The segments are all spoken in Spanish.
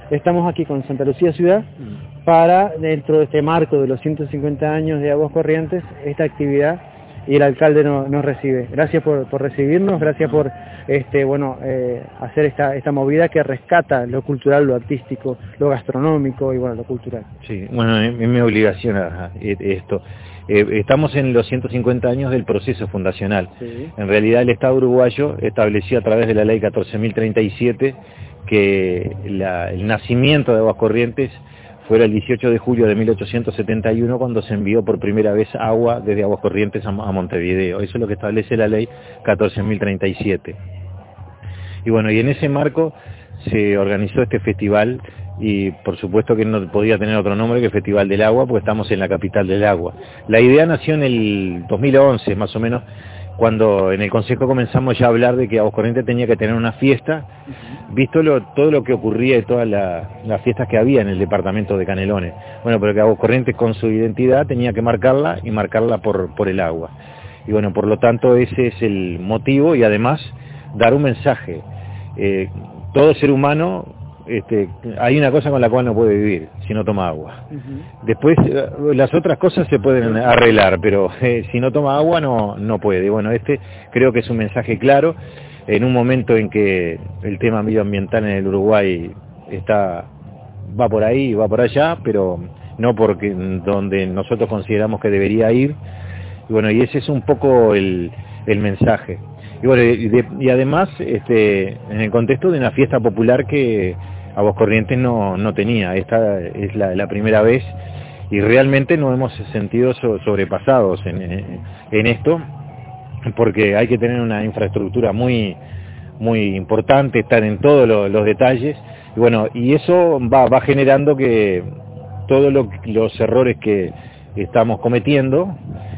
estamos aquí con Santa Lucía Ciudad para, dentro de este marco de los 150 años de Aguas Corrientes, esta actividad, y el alcalde nos recibe. Gracias por recibirnos, gracias por hacer esta movida que rescata lo cultural, lo artístico, lo gastronómico y bueno, lo cultural. Sí, bueno, es mi obligación esto. Estamos en los 150 años del proceso fundacional. Sí. En realidad el Estado uruguayo estableció a través de la ley 14.037 que el nacimiento de Aguas Corrientes fuera el 18 de julio de 1871 cuando se envió por primera vez agua desde Aguas Corrientes a Montevideo. Eso es lo que establece la ley 14.037. Y bueno, y en ese marco se organizó este festival, y por supuesto que no podía tener otro nombre que Festival del Agua, porque estamos en la capital del agua. La idea nació en el 2011, más o menos, cuando en el Consejo comenzamos ya a hablar de que Aguas Corrientes tenía que tener una fiesta, visto todo lo que ocurría y todas las fiestas que había en el departamento de Canelones. Bueno, pero que Aguas Corrientes con su identidad tenía que marcarla, y marcarla por el agua. Y bueno, por lo tanto ese es el motivo, y además dar un mensaje. Todo ser humano, hay una cosa con la cual no puede vivir, si no toma agua. Después, las otras cosas se pueden arreglar, pero si no toma agua no puede. Bueno, creo que es un mensaje claro, en un momento en que el tema medioambiental en el Uruguay va por ahí, va por allá, pero no porque donde nosotros consideramos que debería ir. Y bueno, y ese es un poco el mensaje. Y bueno, y además, en el contexto de una fiesta popular que Aguas Corrientes no tenía. Esta es la primera vez, y realmente nos hemos sentido sobrepasados en esto, porque hay que tener una infraestructura muy importante, estar en todos los detalles, y bueno, y eso va generando que todos los errores que estamos cometiendo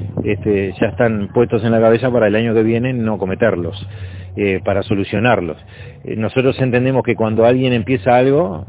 ya están puestos en la cabeza para el año que viene no cometerlos, para solucionarlos. Nosotros entendemos que cuando alguien empieza algo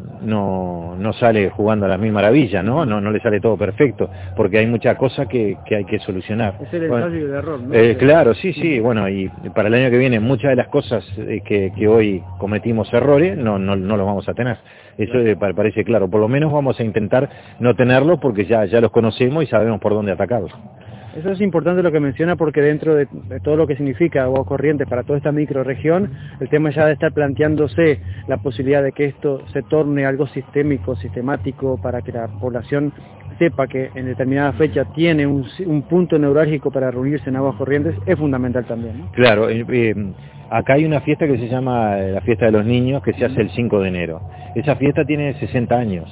no sale jugando a las mil maravillas, ¿no? No le sale todo perfecto, porque hay muchas cosas que hay que solucionar. Es el ensayo y el error, ¿no? Claro, sí, bueno, y para el año que viene muchas de las cosas que hoy cometimos errores no los vamos a tener. Eso parece claro, por lo menos vamos a intentar no tenerlos, porque ya los conocemos y sabemos por dónde atacarlos. Eso es importante lo que menciona, porque dentro de todo lo que significa Aguas Corrientes para toda esta microrregión, el tema ya de estar planteándose la posibilidad de que esto se torne algo sistémico, sistemático, para que la población sepa que en determinada fecha tiene un punto neurálgico para reunirse en Aguas Corrientes, es fundamental también, ¿no? Claro, acá hay una fiesta que se llama la Fiesta de los Niños, que se hace el 5 de enero. Esa fiesta tiene 60 años.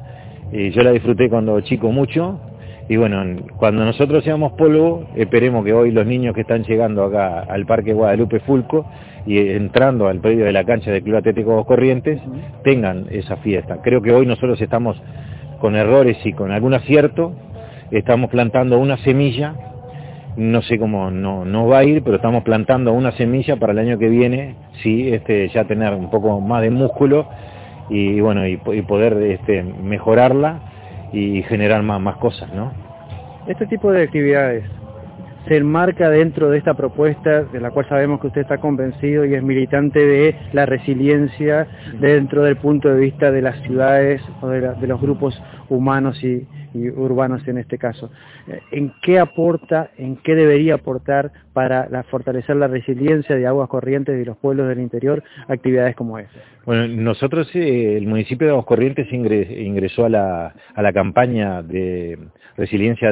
Yo la disfruté cuando chico mucho. Y bueno, cuando nosotros seamos polvo, esperemos que hoy los niños que están llegando acá al Parque Guadalupe Fulco y entrando al predio de la cancha del Club Atlético Aguas Corrientes tengan esa fiesta. Creo que hoy nosotros estamos, con errores y con algún acierto, estamos plantando una semilla. No sé cómo no va a ir, pero estamos plantando una semilla para el año que viene, sí, ya tener un poco más de músculo y bueno, y poder mejorarla y generar más cosas, ¿no? Este tipo de actividades se enmarca dentro de esta propuesta, de la cual sabemos que usted está convencido y es militante de la resiliencia dentro del punto de vista de las ciudades o de los grupos humanos y urbanos en este caso. ¿En qué aporta, en qué debería aportar para fortalecer la resiliencia de Aguas Corrientes y los pueblos del interior actividades como esta? Bueno, nosotros, el municipio de Aguas Corrientes ingresó a la campaña de resiliencia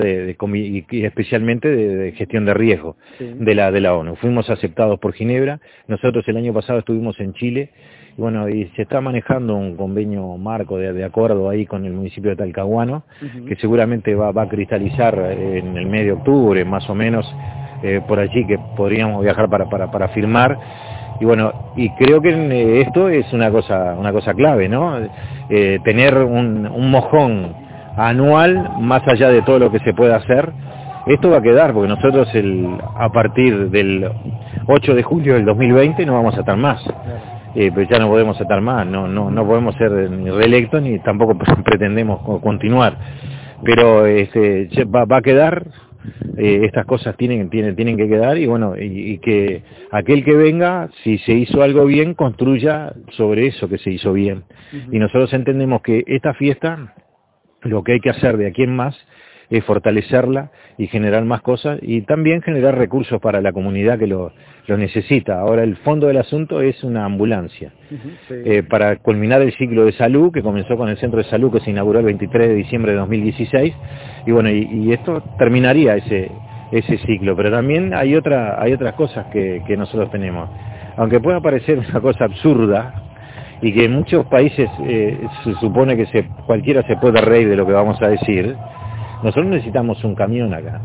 y especialmente de gestión de riesgo, sí, de la ONU. Fuimos aceptados por Ginebra. Nosotros el año pasado estuvimos en Chile. Y bueno, y se está manejando un convenio marco de acuerdo ahí con el municipio de Talcahuano, que seguramente va a cristalizar en el mes de octubre, más o menos, por allí, que podríamos viajar para firmar. Y bueno, y creo que esto es una cosa clave, ¿no? Tener un mojón anual, más allá de todo lo que se pueda hacer. Esto va a quedar, porque nosotros a partir del 8 de julio del 2020 no vamos a estar más. Pero ya no podemos estar más, no podemos ser ni reelectos ni tampoco pretendemos continuar. Pero va a quedar estas cosas tienen que quedar, y bueno, y que aquel que venga, si se hizo algo bien, construya sobre eso que se hizo bien. Y nosotros entendemos que esta fiesta, lo que hay que hacer de aquí en más, es fortalecerla y generar más cosas, y también generar recursos para la comunidad que lo necesita. Ahora, el fondo del asunto es una ambulancia, para culminar el ciclo de salud, que comenzó con el centro de salud, que se inauguró el 23 de diciembre de 2016, y bueno, y esto terminaría ese ciclo. Pero también hay otras cosas que nosotros tenemos. Aunque pueda parecer una cosa absurda, y que en muchos países se supone que cualquiera se puede reír de lo que vamos a decir, nosotros necesitamos un camión acá,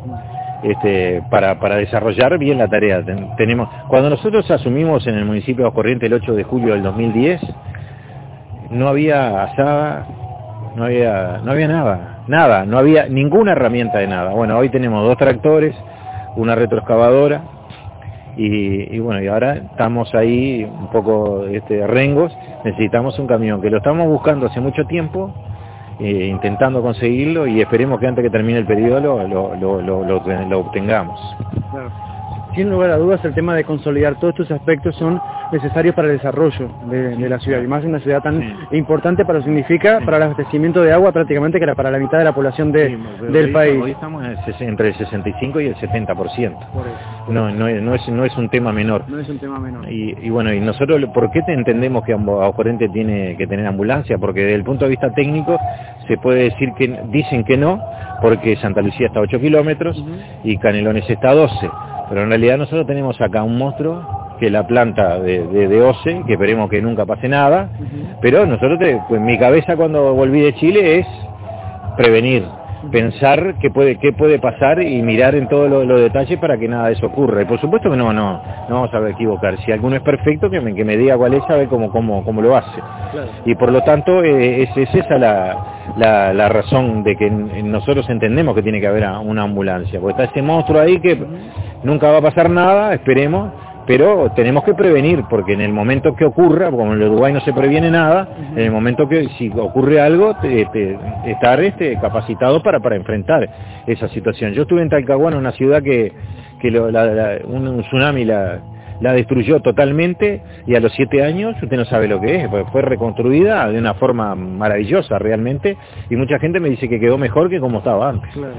para desarrollar bien la tarea. Cuando nosotros asumimos en el municipio de Aguas Corrientes el 8 de julio del 2010, no había asada, no había nada, no había ninguna herramienta de nada. Bueno, hoy tenemos 2 tractores, una retroexcavadora, y bueno, y ahora estamos ahí un poco rengos. Necesitamos un camión, que lo estamos buscando hace mucho tiempo, intentando conseguirlo, y esperemos que antes que termine el periodo lo obtengamos. Claro. Sin lugar a dudas, el tema de consolidar todos estos aspectos son necesarios para el desarrollo de la ciudad, y más en una ciudad tan importante para lo que significa para el abastecimiento de agua, prácticamente que era para la mitad de la población del país. Hoy estamos entre el 65 y el 70%. No es un tema menor. No es un tema menor. Y bueno, y nosotros, ¿por qué entendemos que Aguas Corrientes tiene que tener ambulancia? Porque desde el punto de vista técnico se puede decir que dicen que no, porque Santa Lucía está a 8 kilómetros y Canelones está a 12. Pero en realidad nosotros tenemos acá un monstruo, que es la planta de OCE, que esperemos que nunca pase nada, pero nosotros, pues mi cabeza cuando volví de Chile es prevenir, pensar qué puede pasar y mirar en todos los detalles para que nada de eso ocurra. Y por supuesto que no vamos a equivocar. Si alguno es perfecto, que me diga cuál es, a ver cómo lo hace. Claro. Y por lo tanto, es esa la razón de que nosotros entendemos que tiene que haber una ambulancia, porque está ese monstruo ahí que nunca va a pasar nada, esperemos, pero tenemos que prevenir, porque en el momento que ocurra, como en el Uruguay no se previene nada, en el momento que si ocurre algo, estar capacitado para enfrentar esa situación. Yo estuve en Talcahuano, una ciudad que un tsunami la destruyó totalmente, y a los 7 años usted no sabe lo que es, fue reconstruida de una forma maravillosa realmente, y mucha gente me dice que quedó mejor que como estaba antes. Claro.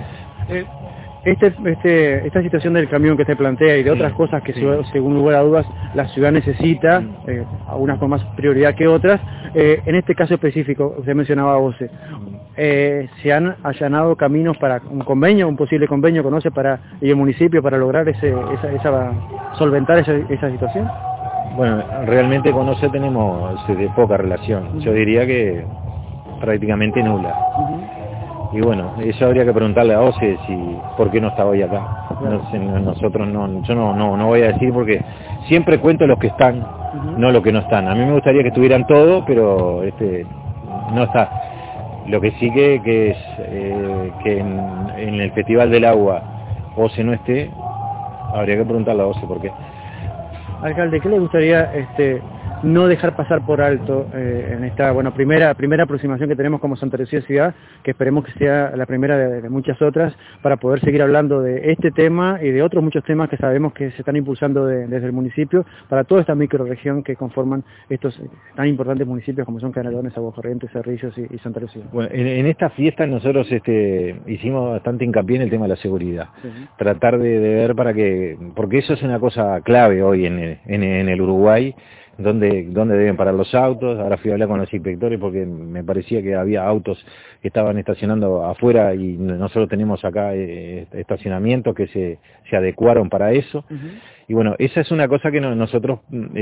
Esta situación del camión que se plantea y de otras cosas que según lugar a dudas la ciudad necesita, algunas con más prioridad que otras, en este caso específico, usted mencionaba a OCE, ¿se han allanado caminos para un posible convenio con OCE y el municipio para lograr solventar esa situación? Bueno, realmente con OCE tenemos de poca relación, yo diría que prácticamente nula. Y bueno, eso habría que preguntarle a OCE por qué no está hoy acá. Nosotros yo no voy a decir, porque siempre cuento los que están, no los que no están. A mí me gustaría que estuvieran todos, pero no está. Lo que sí que es que en el Festival del Agua OCE no esté, habría que preguntarle a OCE por qué. Alcalde, ¿qué le gustaría no dejar pasar por alto en esta primera aproximación que tenemos como Santa Lucía Ciudad, que esperemos que sea la primera de muchas otras, para poder seguir hablando de este tema y de otros muchos temas que sabemos que se están impulsando desde el municipio para toda esta microrregión que conforman estos tan importantes municipios como son Canelones, Aguas Corrientes, Cerrillos y Santa Lucía? Bueno, en esta fiesta nosotros hicimos bastante hincapié en el tema de la seguridad, tratar de ver porque eso es una cosa clave hoy en el Uruguay, dónde deben parar los autos. Ahora fui a hablar con los inspectores porque me parecía que había autos que estaban estacionando afuera, y nosotros tenemos acá estacionamientos que se adecuaron para eso. Y bueno, esa es una cosa que nosotros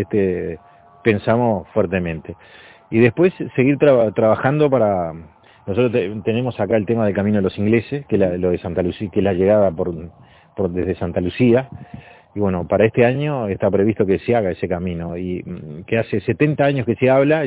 pensamos fuertemente. Y después seguir trabajando para... Nosotros tenemos acá el tema del Camino de los Ingleses, que lo de Santa Lucía, que es la llegada desde Santa Lucía. Y bueno, para este año está previsto que se haga ese camino, y que hace 70 años que se habla,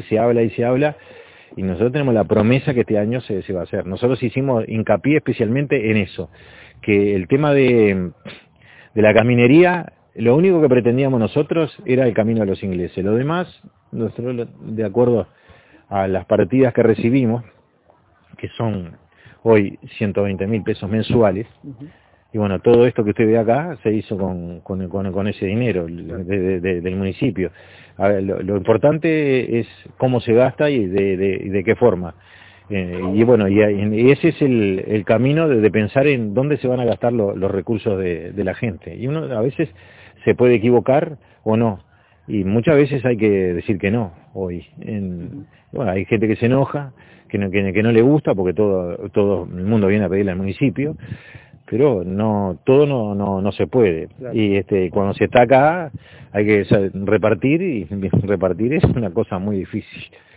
y nosotros tenemos la promesa que este año se va a hacer. Nosotros hicimos hincapié especialmente en eso, que el tema de la caminería, lo único que pretendíamos nosotros era el Camino de los Ingleses. Lo demás, nosotros, de acuerdo a las partidas que recibimos, que son hoy 120.000 pesos mensuales, Y bueno, todo esto que usted ve acá se hizo con ese dinero del municipio. A ver, lo importante es cómo se gasta y de qué forma. Y bueno, y ese es el camino de pensar en dónde se van a gastar los recursos de la gente. Y uno a veces se puede equivocar o no. Y muchas veces hay que decir que no hoy. Bueno, hay gente que se enoja, que no le gusta porque todo el mundo viene a pedirle al municipio, pero todo no se puede. Claro. Y cuando se está acá hay que repartir, y repartir es una cosa muy difícil.